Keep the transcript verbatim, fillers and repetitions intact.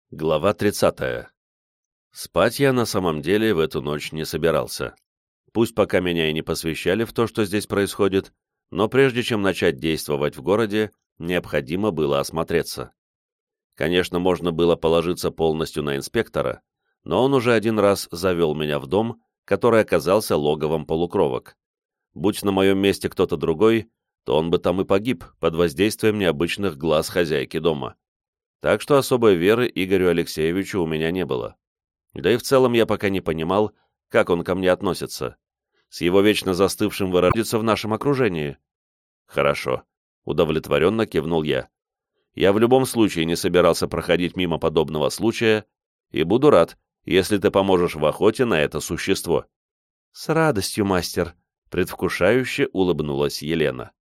Глава тридцатая. Спать я на самом деле в эту ночь не собирался. Пусть пока меня и не посвящали в то, что здесь происходит, но прежде чем начать действовать в городе, необходимо было осмотреться. Конечно, можно было положиться полностью на инспектора, но он уже один раз завел меня в дом, который оказался логовом полукровок. Будь на моем месте кто-то другой, то он бы там и погиб под воздействием необычных глаз хозяйки дома. Так что особой веры Игорю Алексеевичу у меня не было. Да и в целом я пока не понимал, как он ко мне относится. С его вечно застывшим выражением в нашем окружении. Хорошо, удовлетворенно кивнул я. Я в любом случае не собирался проходить мимо подобного случая, и буду рад, если ты поможешь в охоте на это существо. С радостью, мастер, предвкушающе улыбнулась Елена.